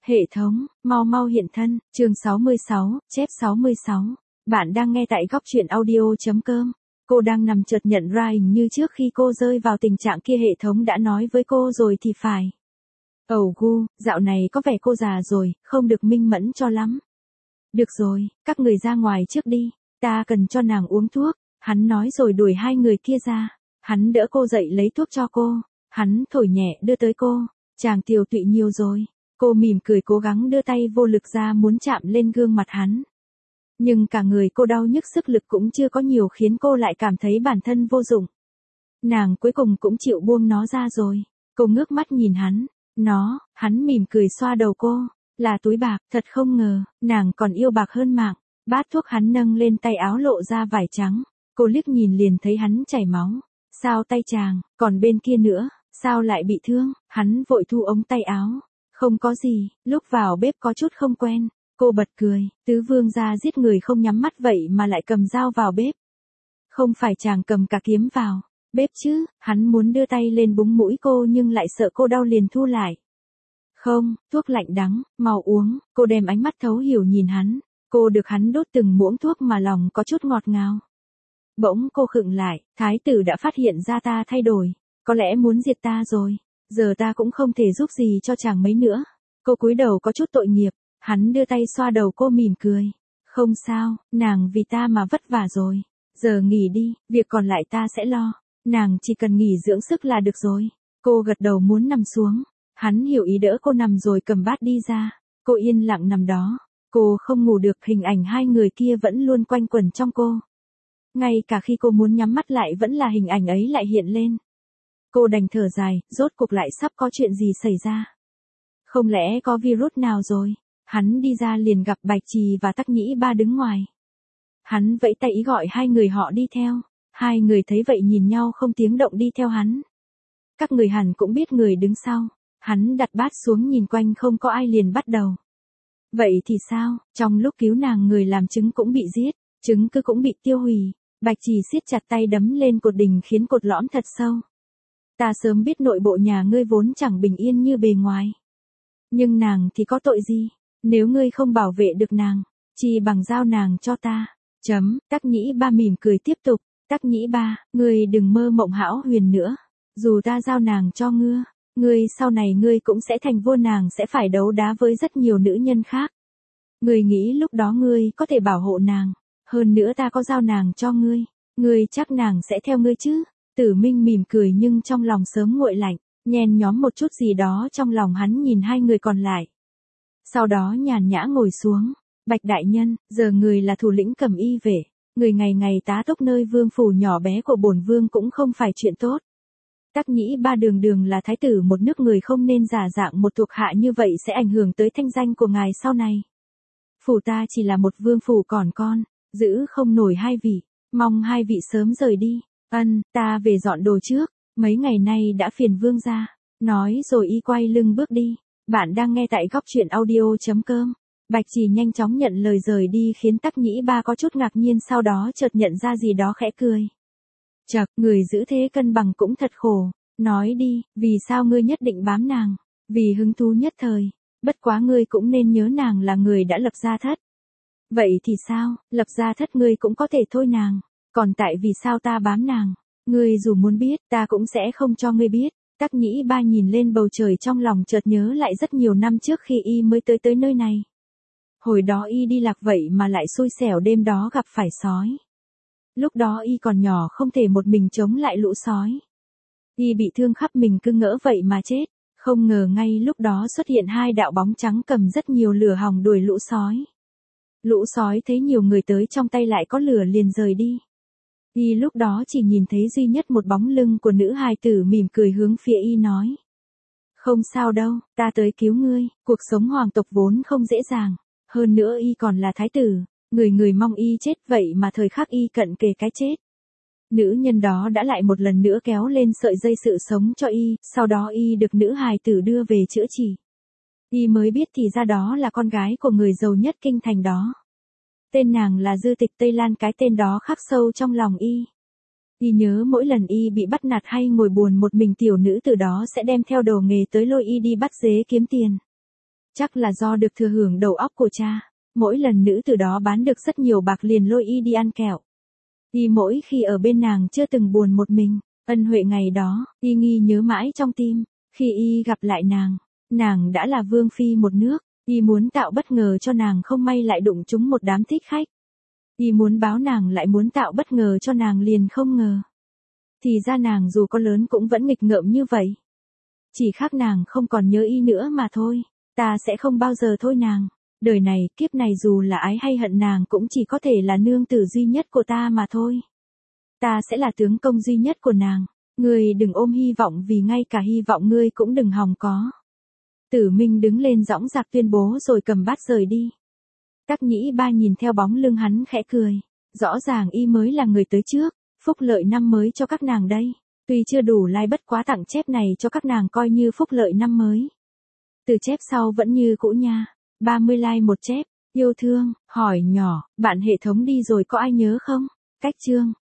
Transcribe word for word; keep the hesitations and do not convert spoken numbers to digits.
Hệ thống, mau mau hiện thân, chương sáu mươi sáu, chép sáu mươi sáu. Bạn đang nghe tại góc truyện audio.com. Cô đang nằm chợt nhận ra hình như trước khi cô rơi vào tình trạng kia hệ thống đã nói với cô rồi thì phải. Ẩu gu, dạo này có vẻ cô già rồi, không được minh mẫn cho lắm. Được rồi, các người ra ngoài trước đi, ta cần cho nàng uống thuốc. Hắn nói rồi đuổi hai người kia ra. Hắn đỡ cô dậy lấy thuốc cho cô. Hắn thổi nhẹ đưa tới cô. Chàng tiều tụy nhiều rồi. Cô mỉm cười cố gắng đưa tay vô lực ra muốn chạm lên gương mặt hắn. Nhưng cả người cô đau nhức sức lực cũng chưa có nhiều khiến cô lại cảm thấy bản thân vô dụng. Nàng cuối cùng cũng chịu buông nó ra rồi. Cô ngước mắt nhìn hắn. Nó, hắn mỉm cười xoa đầu cô. Là túi bạc, thật không ngờ, nàng còn yêu bạc hơn mạng. Bát thuốc hắn nâng lên tay áo lộ ra vải trắng. Cô liếc nhìn liền thấy hắn chảy máu. Sao tay chàng, còn bên kia nữa, sao lại bị thương? Hắn vội thu ống tay áo. Không có gì, lúc vào bếp có chút không quen. Cô bật cười, tứ vương gia giết người không nhắm mắt vậy mà lại cầm dao vào bếp. Không phải chàng cầm cả kiếm vào bếp chứ? Hắn muốn đưa tay lên búng mũi cô nhưng lại sợ cô đau liền thu lại. Không, thuốc lạnh đắng, mau uống. Cô đem ánh mắt thấu hiểu nhìn hắn. Cô được hắn đốt từng muỗng thuốc mà lòng có chút ngọt ngào. Bỗng cô khựng lại, thái tử đã phát hiện ra ta thay đổi. Có lẽ muốn diệt ta rồi. Giờ ta cũng không thể giúp gì cho chàng mấy nữa. Cô cúi đầu có chút tội nghiệp. Hắn đưa tay xoa đầu cô mỉm cười. Không sao, nàng vì ta mà vất vả rồi. Giờ nghỉ đi, việc còn lại ta sẽ lo. Nàng chỉ cần nghỉ dưỡng sức là được rồi. Cô gật đầu muốn nằm xuống. Hắn hiểu ý đỡ cô nằm rồi cầm bát đi ra. Cô yên lặng nằm đó. Cô không ngủ được, hình ảnh hai người kia vẫn luôn quanh quẩn trong cô. Ngay cả khi cô muốn nhắm mắt lại vẫn là hình ảnh ấy lại hiện lên. Cô đành thở dài, rốt cuộc lại sắp có chuyện gì xảy ra. Không lẽ có virus nào rồi? Hắn đi ra liền gặp Bạch Trì và Tắc Nhĩ Ba đứng ngoài. Hắn vẫy tay ý gọi hai người họ đi theo. Hai người thấy vậy nhìn nhau không tiếng động đi theo hắn. Các người hẳn cũng biết người đứng sau. Hắn đặt bát xuống nhìn quanh không có ai liền bắt đầu. Vậy thì sao? Trong lúc cứu nàng người làm chứng cũng bị giết, chứng cứ cũng bị tiêu hủy. Bạch Trì siết chặt tay đấm lên cột đình khiến cột lõm thật sâu. Ta sớm biết nội bộ nhà ngươi vốn chẳng bình yên như bề ngoài. Nhưng nàng thì có tội gì? Nếu ngươi không bảo vệ được nàng, chỉ bằng giao nàng cho ta. Chấm, Tắc Nhĩ Ba mỉm cười tiếp tục. Tắc Nhĩ Ba, ngươi đừng mơ mộng hão huyền nữa. Dù ta giao nàng cho ngươi, ngươi sau này ngươi cũng sẽ thành vua, nàng sẽ phải đấu đá với rất nhiều nữ nhân khác. Ngươi nghĩ lúc đó ngươi có thể bảo hộ nàng. Hơn nữa ta có giao nàng cho ngươi. Ngươi chắc nàng sẽ theo ngươi chứ? Tử Minh mỉm cười nhưng trong lòng sớm nguội lạnh. Nhen nhóm một chút gì đó trong lòng hắn nhìn hai người còn lại. Sau đó nhàn nhã ngồi xuống. Bạch đại nhân, giờ người là thủ lĩnh Cẩm Y vệ. Người ngày ngày tá túc nơi vương phủ nhỏ bé của bổn vương cũng không phải chuyện tốt. Tắc Nhĩ Ba đường đường là thái tử một nước, người không nên giả dạng một thuộc hạ như vậy sẽ ảnh hưởng tới thanh danh của ngài sau này. Phủ ta chỉ là một vương phủ còn con, giữ không nổi hai vị, mong hai vị sớm rời đi. Ân, ta về dọn đồ trước, mấy ngày nay đã phiền vương gia. Nói rồi y quay lưng bước đi. Bạn đang nghe tại góc truyện audio.com. Bạch Trì nhanh chóng nhận lời rời đi khiến Tắc Nhĩ Ba có chút ngạc nhiên, sau đó chợt nhận ra gì đó khẽ cười. Chậc, người giữ thế cân bằng cũng thật khổ. Nói đi, vì sao ngươi nhất định bám nàng? Vì hứng thú nhất thời. Bất quá ngươi cũng nên nhớ nàng là người đã lập gia thất. Vậy thì sao, lập gia thất ngươi cũng có thể thôi nàng. Còn tại vì sao ta bám nàng? Ngươi dù muốn biết, ta cũng sẽ không cho ngươi biết. Tắc Nhĩ Ba nhìn lên bầu trời trong lòng chợt nhớ lại rất nhiều năm trước khi y mới tới tới nơi này. Hồi đó y đi lạc vậy mà lại xui xẻo đêm đó gặp phải sói. Lúc đó y còn nhỏ không thể một mình chống lại lũ sói. Y bị thương khắp mình cứ ngỡ vậy mà chết. Không ngờ ngay lúc đó xuất hiện hai đạo bóng trắng cầm rất nhiều lửa hòng đuổi lũ sói. Lũ sói thấy nhiều người tới trong tay lại có lửa liền rời đi. Y lúc đó chỉ nhìn thấy duy nhất một bóng lưng của nữ hài tử mỉm cười hướng phía y nói. Không sao đâu, ta tới cứu ngươi, cuộc sống hoàng tộc vốn không dễ dàng. Hơn nữa y còn là thái tử, người người mong y chết vậy mà thời khắc y cận kề cái chết. Nữ nhân đó đã lại một lần nữa kéo lên sợi dây sự sống cho y, sau đó y được nữ hài tử đưa về chữa trị. Y mới biết thì ra đó là con gái của người giàu nhất kinh thành đó. Tên nàng là Dư Tịch Tây Lan, cái tên đó khắc sâu trong lòng y. Y nhớ mỗi lần y bị bắt nạt hay ngồi buồn một mình, tiểu nữ từ đó sẽ đem theo đồ nghề tới lôi y đi bắt dế kiếm tiền. Chắc là do được thừa hưởng đầu óc của cha. Mỗi lần nữ từ đó bán được rất nhiều bạc liền lôi y đi ăn kẹo. Y mỗi khi ở bên nàng chưa từng buồn một mình. Ân huệ ngày đó, y nghi nhớ mãi trong tim. Khi y gặp lại nàng, nàng đã là vương phi một nước. Y muốn tạo bất ngờ cho nàng không may lại đụng trúng một đám thích khách. Y muốn báo nàng lại muốn tạo bất ngờ cho nàng liền không ngờ. Thì ra nàng dù có lớn cũng vẫn nghịch ngợm như vậy. Chỉ khác nàng không còn nhớ y nữa mà thôi. Ta sẽ không bao giờ thôi nàng. Đời này, kiếp này dù là ái hay hận nàng cũng chỉ có thể là nương tử duy nhất của ta mà thôi. Ta sẽ là tướng công duy nhất của nàng. Ngươi đừng ôm hy vọng vì ngay cả hy vọng ngươi cũng đừng hòng có. Tử Minh đứng lên dõng dạc tuyên bố rồi cầm bát rời đi. Các nhĩ ba nhìn theo bóng lưng hắn khẽ cười. Rõ ràng y mới là người tới trước, phúc lợi năm mới cho các nàng đây. Tuy chưa đủ lai bất quá tặng chép này cho các nàng coi như phúc lợi năm mới. Từ chép sau vẫn như cũ nha. ba mươi like một chép, yêu thương, hỏi nhỏ, bạn hệ thống đi rồi có ai nhớ không? Cách chương.